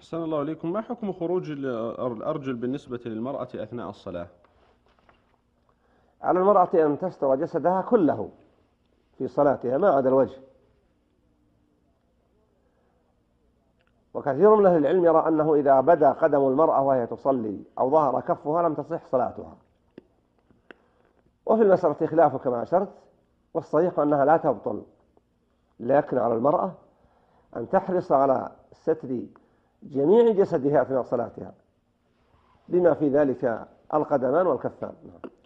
أحسن الله عليكم. ما حكم خروج الأرجل بالنسبة للمرأة أثناء الصلاة؟ على المرأة أن تستر جسدها كله في صلاتها ما عدا الوجه. وكثير من أهل العلم يرى أنه إذا بدا قدم المرأة وهي تصلي أو ظهر كفها لم تصح صلاتها. وفي المسألة خلاف كما أشرت، والصحيح أنها لا تبطل، لكن على المرأة أن تحرص على ستر جميع جسدها أثناء صلاتها، بما في ذلك القدمان والكفان.